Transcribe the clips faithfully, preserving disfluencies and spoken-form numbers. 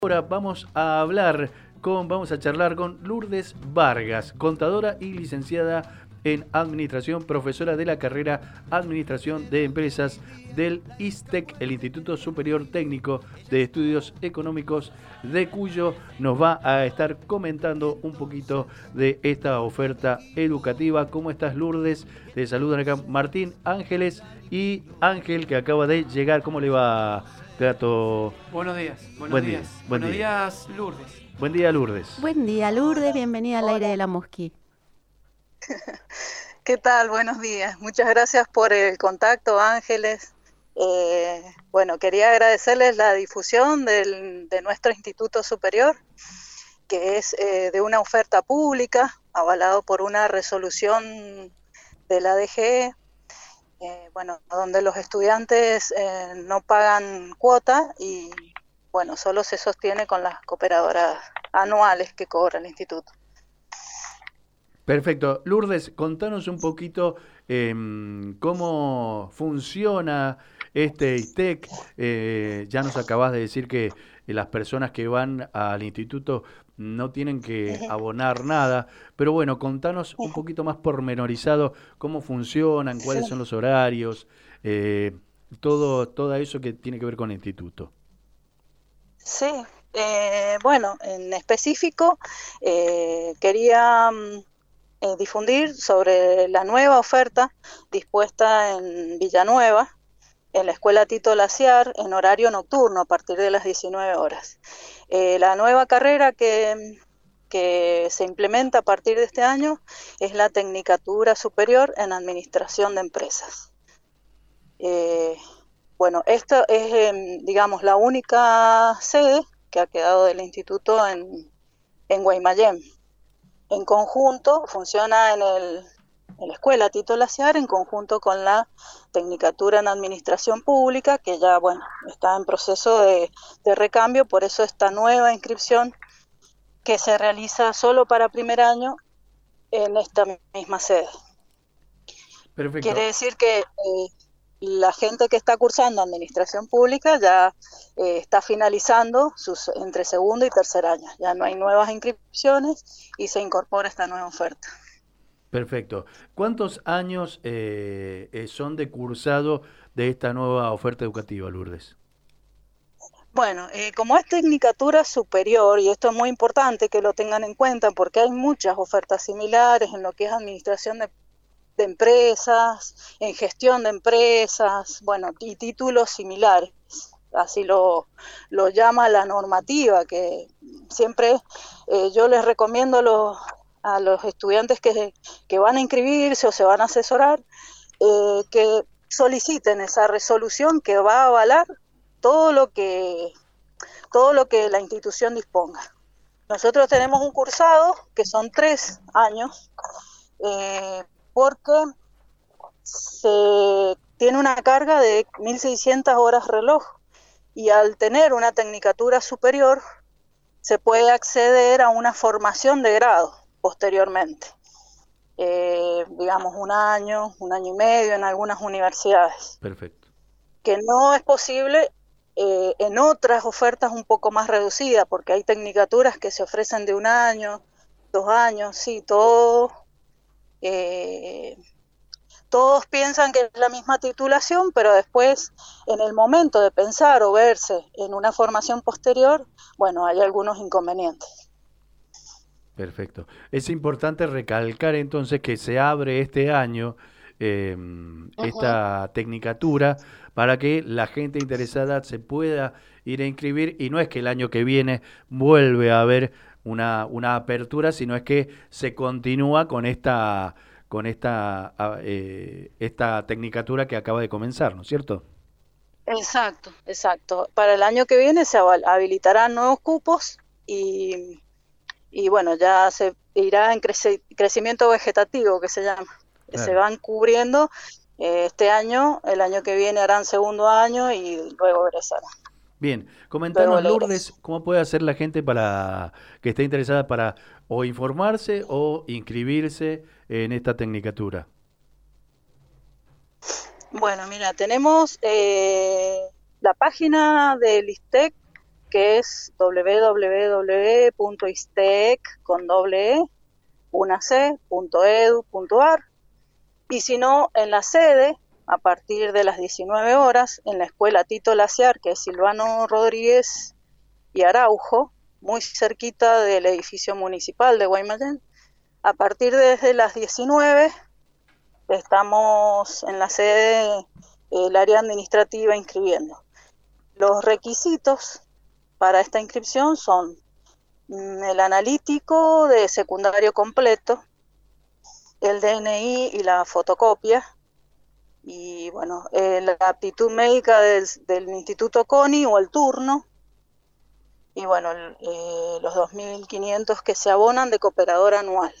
Ahora vamos a hablar con, vamos a charlar con Lourdes Vargas, contadora y licenciada en Administración, profesora de la carrera Administración de Empresas del ISTEC, el Instituto Superior Técnico de Estudios Económicos, de Cuyo nos va a estar comentando un poquito de esta oferta educativa. ¿Cómo estás, Lourdes? Te saludan acá Martín, Ángeles y Ángel, que acaba de llegar. ¿Cómo le va, Gato? Buenos días, buenos Buen días. día, buen buenos día. días, Lourdes. Buen día, Lourdes. Buen día, Lourdes. Bienvenida al aire de la Mosquí. ¿Qué tal? Buenos días. Muchas gracias por el contacto, Ángeles. Eh, bueno, quería agradecerles la difusión del, de nuestro Instituto Superior, que es eh, de una oferta pública, avalado por una resolución de la A D G E, eh, bueno, donde los estudiantes eh, no pagan cuota y, bueno, solo se sostiene con las cooperadoras anuales que cobra el instituto. Perfecto. Lourdes, contanos un poquito eh, cómo funciona este ISTEC. Eh, ya nos acabas de decir que eh, las personas que van al instituto no tienen que Uh-huh. abonar nada, pero bueno, contanos un poquito más pormenorizado cómo funcionan, cuáles Sí. son los horarios, eh, todo, todo eso que tiene que ver con el instituto. Sí, eh, bueno, en específico eh, quería mm, eh, difundir sobre la nueva oferta dispuesta en Villanueva, en la Escuela Tito Laciar, en horario nocturno a partir de las diecinueve horas. Eh, la nueva carrera que, que se implementa a partir de este año es la Tecnicatura Superior en Administración de Empresas. Eh, Bueno, esta es, eh, digamos, la única sede que ha quedado del instituto en, en Guaymallén. En conjunto, funciona en, el, en la Escuela Tito Laciar en conjunto con la Tecnicatura en Administración Pública, que ya, bueno, está en proceso de, de recambio, por eso esta nueva inscripción que se realiza solo para primer año en esta misma sede. Perfecto. Quiere decir que eh, la gente que está cursando Administración Pública ya eh, está finalizando sus entre segundo y tercer año. Ya no hay nuevas inscripciones y se incorpora esta nueva oferta. Perfecto. ¿Cuántos años eh, eh, son de cursado de esta nueva oferta educativa, Lourdes? Bueno, eh, como es Tecnicatura Superior, y esto es muy importante que lo tengan en cuenta porque hay muchas ofertas similares en lo que es Administración de de empresas, en gestión de empresas, bueno, y títulos similares, así lo, lo llama la normativa, que siempre eh, yo les recomiendo a los, a los estudiantes que, que van a inscribirse o se van a asesorar, eh, que soliciten esa resolución que va a avalar todo lo que, todo lo que la institución disponga. Nosotros tenemos un cursado que son tres años, eh, porque se tiene una carga de mil seiscientas horas reloj y al tener una tecnicatura superior se puede acceder a una formación de grado posteriormente, eh, digamos un año, un año y medio en algunas universidades. Perfecto. Que no es posible eh, en otras ofertas un poco más reducidas, porque hay tecnicaturas que se ofrecen de un año, dos años, sí, todo... Eh, todos piensan que es la misma titulación, pero después, en el momento de pensar o verse en una formación posterior, bueno, hay algunos inconvenientes. Perfecto. Es importante recalcar entonces que se abre este año eh, uh-huh. esta tecnicatura para que la gente interesada se pueda ir a inscribir, y no es que el año que viene vuelve a haber una, una apertura, sino es que se continúa con esta con esta eh, esta tecnicatura que acaba de comenzar, ¿no es cierto? Exacto, exacto. Para el año que viene se habilitarán nuevos cupos y, y bueno, ya se irá en crece, crecimiento vegetativo, que se llama. Claro. Se van cubriendo eh, este año, el año que viene harán segundo año y luego egresarán. Bien, comentanos, Lourdes, ¿cómo puede hacer la gente para que esté interesada para o informarse o inscribirse en esta tecnicatura? Bueno, mira, tenemos eh, la página del ISTEC que es w w w punto istec con doble e, unac punto edu punto ar, y si no, en la sede, a partir de las diecinueve horas, en la escuela Tito Laciar, que es Silvano Rodríguez y Araujo, muy cerquita del edificio municipal de Guaymallén. A partir de desde las diecinueve, estamos en la sede, el área administrativa, inscribiendo. Los requisitos para esta inscripción son el analítico de secundario completo, el D N I y la fotocopia, y bueno, eh, la aptitud médica del, del Instituto CONI o el turno, y bueno, el, eh, los dos mil quinientos que se abonan de cooperador anual.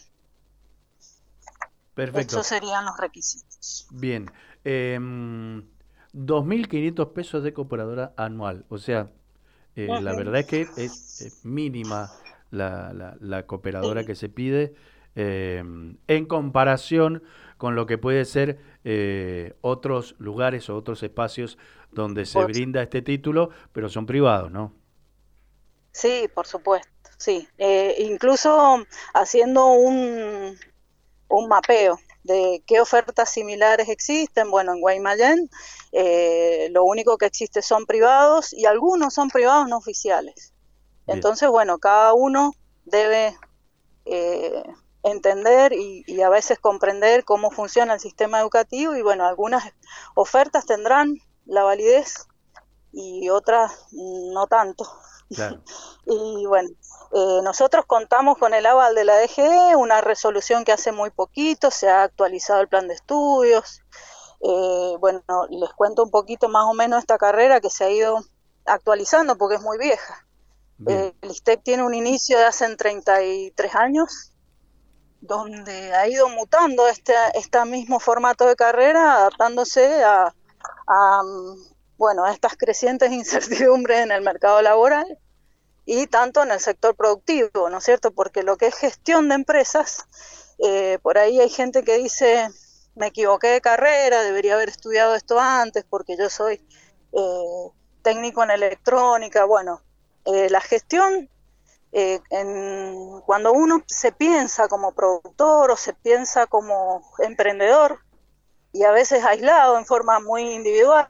Perfecto. Esos serían los requisitos. Bien. Eh, dos mil quinientos pesos de cooperadora anual. O sea, eh, uh-huh. la verdad es que es, es mínima la, la, la cooperadora sí. que se pide eh, en comparación con lo que puede ser eh, otros lugares o otros espacios donde se por... brinda este título, pero son privados, ¿no? Sí, por supuesto, sí. Eh, incluso haciendo un, un mapeo de qué ofertas similares existen. Bueno, en Guaymallén eh, lo único que existe son privados y algunos son privados no oficiales. Bien. Entonces, bueno, cada uno debe eh, entender y, y a veces comprender cómo funciona el sistema educativo, y bueno, algunas ofertas tendrán la validez y otras no tanto. Claro. Y bueno, eh, nosotros contamos con el aval de la D G E, una resolución que hace muy poquito se ha actualizado el plan de estudios. Eh, bueno, les cuento un poquito más o menos esta carrera que se ha ido actualizando porque es muy vieja. Eh, el ISTEC tiene un inicio de hace treinta y tres años, donde ha ido mutando este, este mismo formato de carrera, adaptándose a, a bueno, a estas crecientes incertidumbres en el mercado laboral y tanto en el sector productivo, ¿no es cierto? Porque lo que es gestión de empresas, eh, por ahí hay gente que dice, me equivoqué de carrera, debería haber estudiado esto antes porque yo soy eh, técnico en electrónica. Bueno, eh, la gestión, eh, en, cuando uno se piensa como productor o se piensa como emprendedor y a veces aislado en forma muy individual,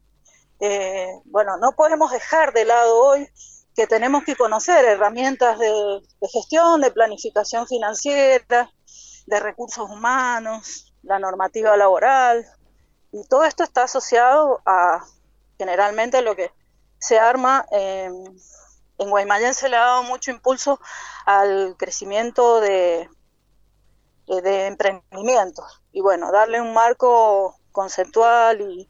Eh, bueno, no podemos dejar de lado hoy que tenemos que conocer herramientas de, de gestión, de planificación financiera, de recursos humanos, la normativa laboral, y todo esto está asociado a generalmente lo que se arma eh, en Guaymallén. Se le ha dado mucho impulso al crecimiento de, de, de emprendimientos, y bueno, darle un marco conceptual y,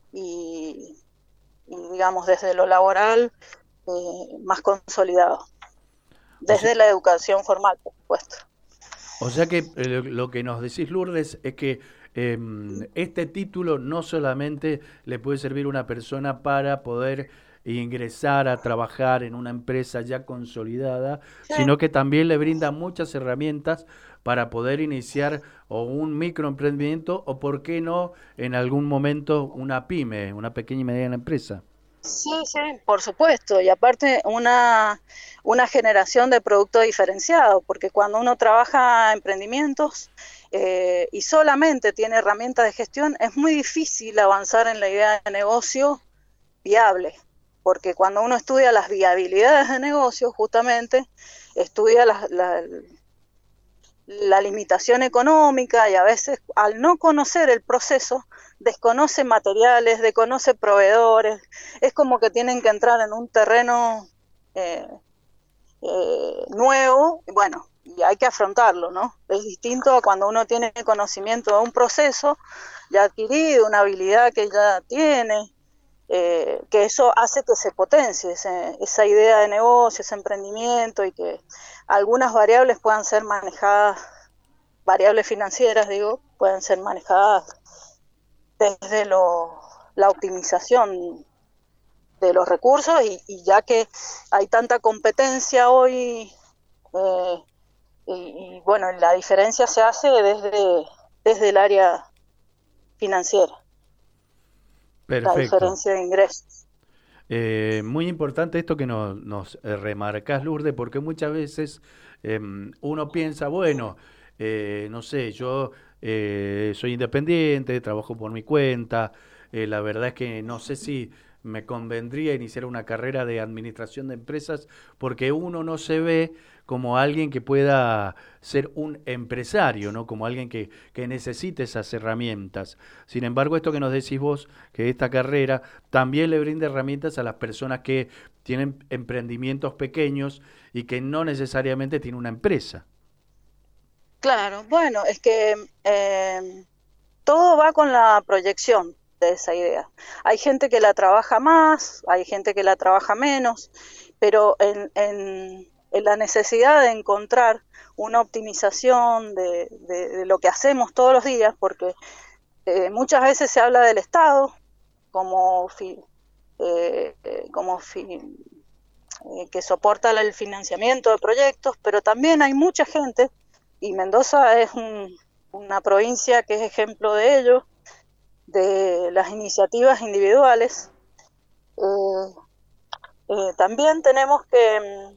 y y digamos desde lo laboral eh, más consolidado, desde o sea, la educación formal, por supuesto. O sea que eh, lo que nos decís, Lourdes, es que eh, este título no solamente le puede servir a una persona para poder ingresar a trabajar en una empresa ya consolidada, sí. sino que también le brinda muchas herramientas para poder iniciar o un microemprendimiento o, por qué no, en algún momento una pyme, una pequeña y mediana empresa. Sí, sí, por supuesto, y aparte una, una generación de producto diferenciado, porque cuando uno trabaja emprendimientos eh, y solamente tiene herramientas de gestión, es muy difícil avanzar en la idea de negocio viable, porque cuando uno estudia las viabilidades de negocio, justamente estudia la, la, la limitación económica, y a veces al no conocer el proceso, desconoce materiales, desconoce proveedores, es como que tienen que entrar en un terreno eh, eh, nuevo, y bueno, y hay que afrontarlo, ¿no? Es distinto a cuando uno tiene conocimiento de un proceso ya adquirido, una habilidad que ya tiene, eh, que eso hace que se potencie ese, esa idea de negocio, ese emprendimiento, y que algunas variables puedan ser manejadas, variables financieras, digo, puedan ser manejadas desde lo, la optimización de los recursos, y, y ya que hay tanta competencia hoy, eh, y, y bueno, la diferencia se hace desde, desde el área financiera. Perfecto. La diferencia de ingresos. Eh, muy importante esto que nos, nos eh, remarcás, Lourdes, porque muchas veces eh, uno piensa, bueno, eh, no sé, yo eh, soy independiente, trabajo por mi cuenta, eh, la verdad es que no sé si me convendría iniciar una carrera de administración de empresas porque uno no se ve como alguien que pueda ser un empresario, ¿no? Como alguien que, que necesite esas herramientas. Sin embargo, esto que nos decís vos, que esta carrera también le brinda herramientas a las personas que tienen emprendimientos pequeños y que no necesariamente tienen una empresa. Claro, bueno, es que eh, todo va con la proyección de esa idea. Hay gente que la trabaja más, hay gente que la trabaja menos, pero en, en, en la necesidad de encontrar una optimización de, de, de lo que hacemos todos los días, porque eh, muchas veces se habla del Estado como, fi, eh, eh, como fi, eh, que soporta el financiamiento de proyectos, pero también hay mucha gente, y Mendoza es un, una provincia que es ejemplo de ello, de las iniciativas individuales. Eh, eh, también tenemos que,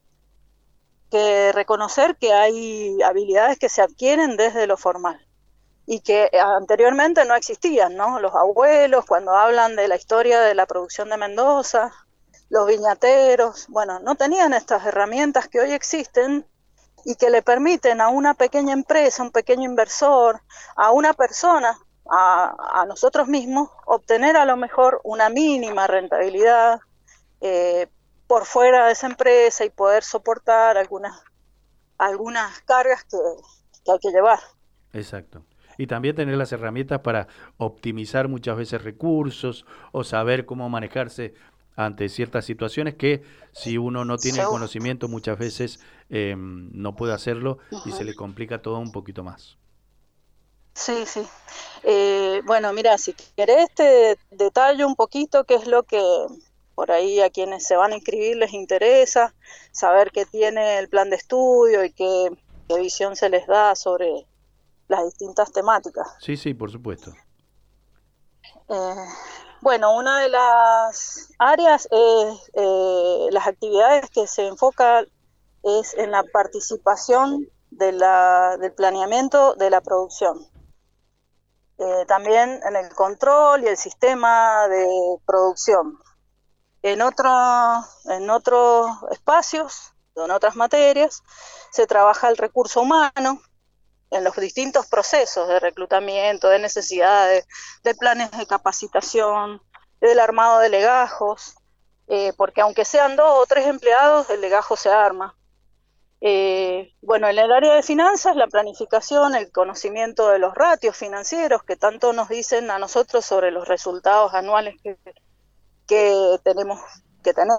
que reconocer que hay habilidades que se adquieren desde lo formal y que anteriormente no existían, ¿no? Los abuelos, cuando hablan de la historia de la producción de Mendoza, los viñateros, bueno, no tenían estas herramientas que hoy existen y que le permiten a una pequeña empresa, un pequeño inversor, a una persona, a, a nosotros mismos, obtener a lo mejor una mínima rentabilidad eh, por fuera de esa empresa y poder soportar algunas, algunas cargas que, que hay que llevar. Exacto. Y también tener las herramientas para optimizar muchas veces recursos o saber cómo manejarse ante ciertas situaciones que si uno no tiene el Seguro. conocimiento muchas veces eh, no puede hacerlo y Uh-huh. se le complica todo un poquito más. Sí, sí. Eh, bueno, mira, si querés te detallo un poquito qué es lo que por ahí a quienes se van a inscribir les interesa, saber qué tiene el plan de estudio y qué, qué visión se les da sobre las distintas temáticas. Sí, sí, por supuesto. Eh, bueno, una de las áreas es eh, las actividades que se enfoca es en la participación de la, del planeamiento de la producción. Eh, también en el control y el sistema de producción. En, otro, en otros espacios, en otras materias, se trabaja el recurso humano en los distintos procesos de reclutamiento, de necesidades, de planes de capacitación, del armado de legajos, eh, porque aunque sean dos o tres empleados, el legajo se arma. Eh, bueno, en el área de finanzas, la planificación, el conocimiento de los ratios financieros que tanto nos dicen a nosotros sobre los resultados anuales que, que tenemos que tener,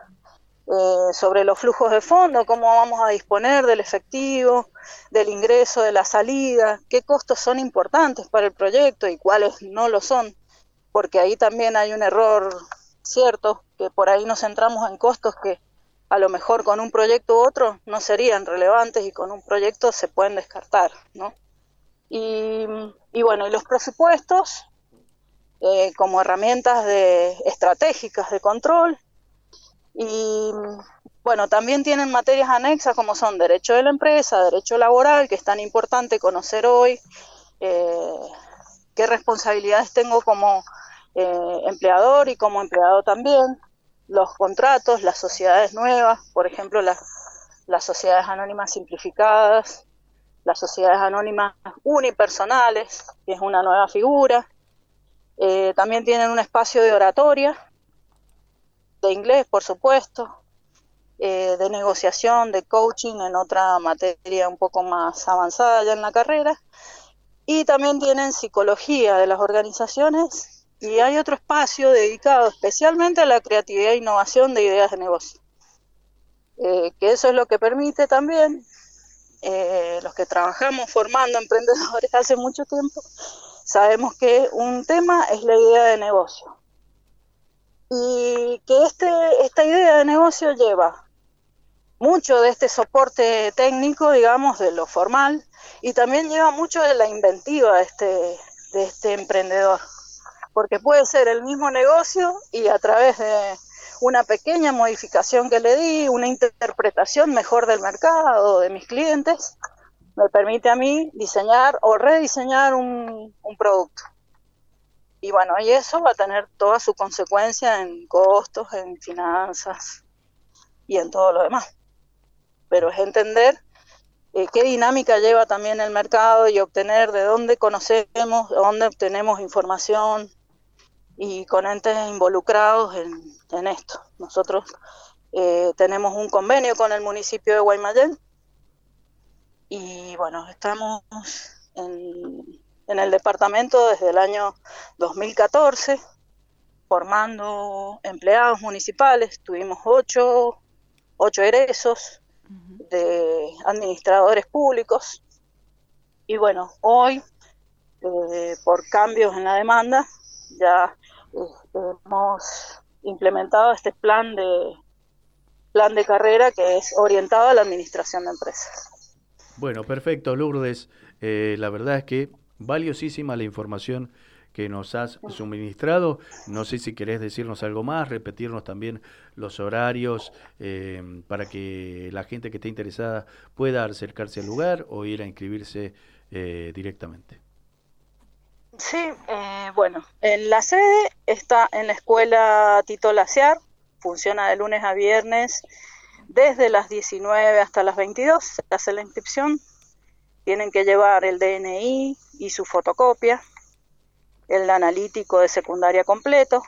eh, sobre los flujos de fondo, cómo vamos a disponer del efectivo, del ingreso, de la salida, qué costos son importantes para el proyecto y cuáles no lo son, porque ahí también hay un error cierto, que por ahí nos centramos en costos que a lo mejor con un proyecto u otro no serían relevantes y con un proyecto se pueden descartar, ¿no? Y, y bueno, y los presupuestos eh, como herramientas de, estratégicas de control y bueno, también tienen materias anexas como son derecho de la empresa, derecho laboral, que es tan importante conocer hoy, eh, qué responsabilidades tengo como eh, empleador y como empleado también, los contratos, las sociedades nuevas, por ejemplo, las, las sociedades anónimas simplificadas, las sociedades anónimas unipersonales, que es una nueva figura. Eh, también tienen un espacio de oratoria, de inglés, por supuesto, eh, de negociación, de coaching en otra materia un poco más avanzada ya en la carrera. Y también tienen psicología de las organizaciones. Y hay otro espacio dedicado especialmente a la creatividad e innovación de ideas de negocio, eh, que eso es lo que permite también, eh, los que trabajamos formando emprendedores hace mucho tiempo, sabemos que un tema es la idea de negocio, y que este, esta idea de negocio lleva mucho de este soporte técnico, digamos, de lo formal, y también lleva mucho de la inventiva de este, de este emprendedor. porque puede ser el mismo negocio y a través de una pequeña modificación que le di, una interpretación mejor del mercado, de mis clientes, me permite a mí diseñar o rediseñar un, un producto. Y bueno, y eso va a tener toda su consecuencia en costos, en finanzas y en todo lo demás. Pero es entender eh, qué dinámica lleva también el mercado y obtener de dónde conocemos, de dónde obtenemos información y con entes involucrados en, en esto. Nosotros eh, tenemos un convenio con el municipio de Guaymallén y bueno, estamos en, en el departamento desde el año dos mil catorce formando empleados municipales. Tuvimos ocho, ocho egresos de administradores públicos y bueno, hoy eh, por cambios en la demanda ya eh, hemos implementado este plan de plan de carrera que es orientado a la administración de empresas. Bueno, perfecto, Lourdes. Eh, la verdad es que valiosísima la información que nos has suministrado. No sé si querés decirnos algo más, repetirnos también los horarios eh, para que la gente que esté interesada pueda acercarse al lugar o ir a inscribirse eh, directamente. Sí, eh, bueno, en la sede está en la escuela Tito Laciar, funciona de lunes a viernes desde las diecinueve hasta las veintidós, se hace la inscripción, tienen que llevar el D N I y su fotocopia, el analítico de secundaria completo,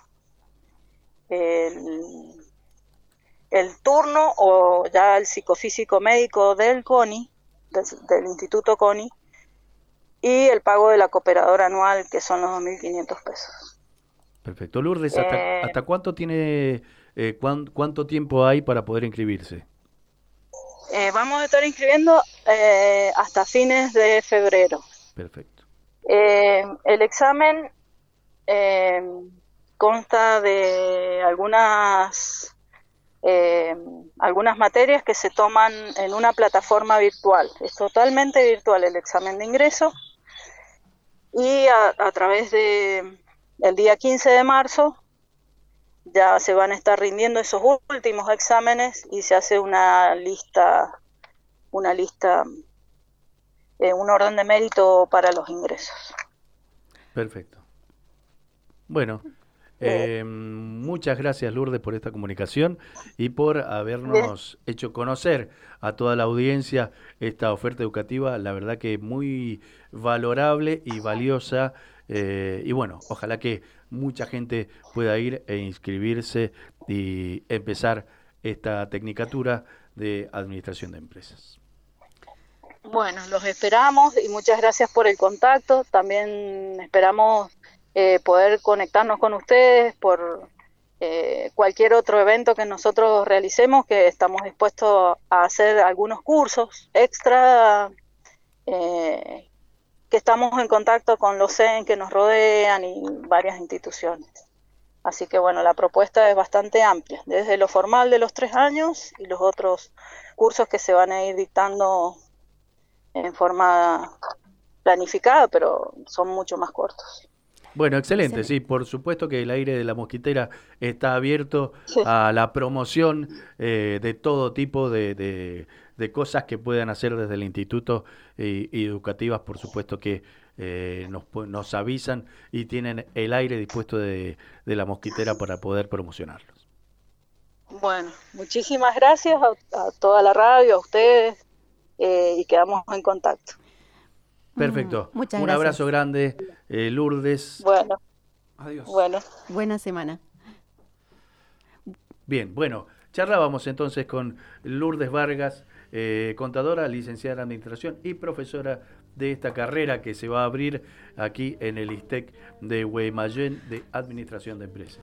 el, el turno o ya el psicofísico médico del CONI, del, del Instituto CONI, y el pago de la cooperadora anual, que son los dos mil quinientos pesos. Perfecto. Lourdes, ¿hasta, Eh, hasta cuánto tiene, eh, cuán, cuánto tiempo hay para poder inscribirse? eh, vamos a estar inscribiendo eh, hasta fines de febrero. Perfecto. Eh, el examen eh, consta de algunas eh, algunas materias que se toman en una plataforma virtual. Es totalmente virtual el examen de ingreso y a, a través de el día quince de marzo ya se van a estar rindiendo esos últimos exámenes y se hace una lista una lista eh, un orden de mérito para los ingresos. Perfecto. Bueno, eh, muchas gracias, Lourdes, por esta comunicación y por habernos Bien. hecho conocer a toda la audiencia esta oferta educativa, la verdad que muy valorable y valiosa, eh, y bueno, ojalá que mucha gente pueda ir e inscribirse y empezar esta tecnicatura de administración de empresas. Bueno, los esperamos y muchas gracias por el contacto. También esperamos eh, poder conectarnos con ustedes por eh, cualquier otro evento que nosotros realicemos, que estamos dispuestos a hacer algunos cursos extra, eh, que estamos en contacto con los C E N que nos rodean y varias instituciones. Así que bueno, la propuesta es bastante amplia, desde lo formal de los tres años y los otros cursos que se van a ir dictando en forma planificada, pero son mucho más cortos. Bueno, excelente, sí, por supuesto que el aire de la mosquitera está abierto sí. a la promoción eh, de todo tipo de, de, de cosas que puedan hacer desde el instituto y, y educativas, por supuesto que eh, nos, nos avisan y tienen el aire dispuesto de, de la mosquitera para poder promocionarlos. Bueno, muchísimas gracias a, a toda la radio, a ustedes, eh, y quedamos en contacto. Perfecto. Muchas Un gracias. abrazo grande, eh, Lourdes. Bueno. Adiós. Bueno. Buena semana. Bien, bueno, charlábamos entonces con Lourdes Vargas, eh, contadora, licenciada en Administración y profesora de esta carrera que se va a abrir aquí en el ISTEC de Guaymallén de Administración de Empresas.